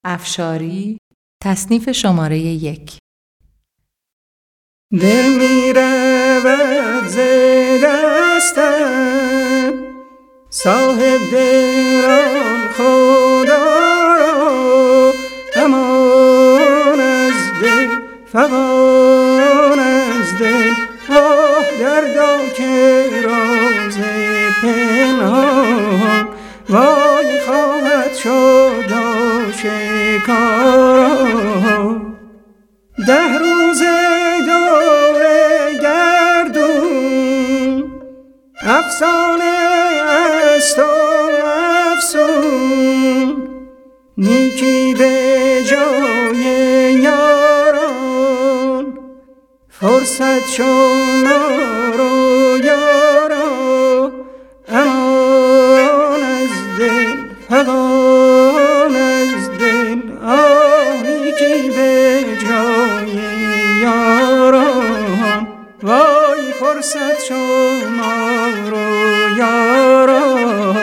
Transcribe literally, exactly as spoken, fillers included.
افشاری، تصنیف شماره یک. دل می رود ز دستم، صاحب دلان خدا را، امان از دل فغان از دل. آه دردا که راز پنهان وای خواهد شد آشکارا. ده روزه دور گردون افسانه است و افسون، نیکی به جای یاران فرصت شما رو یارا. امان از دل فغان از دل، آه نیکی به جای یاران وای فرصت شما رو یاران.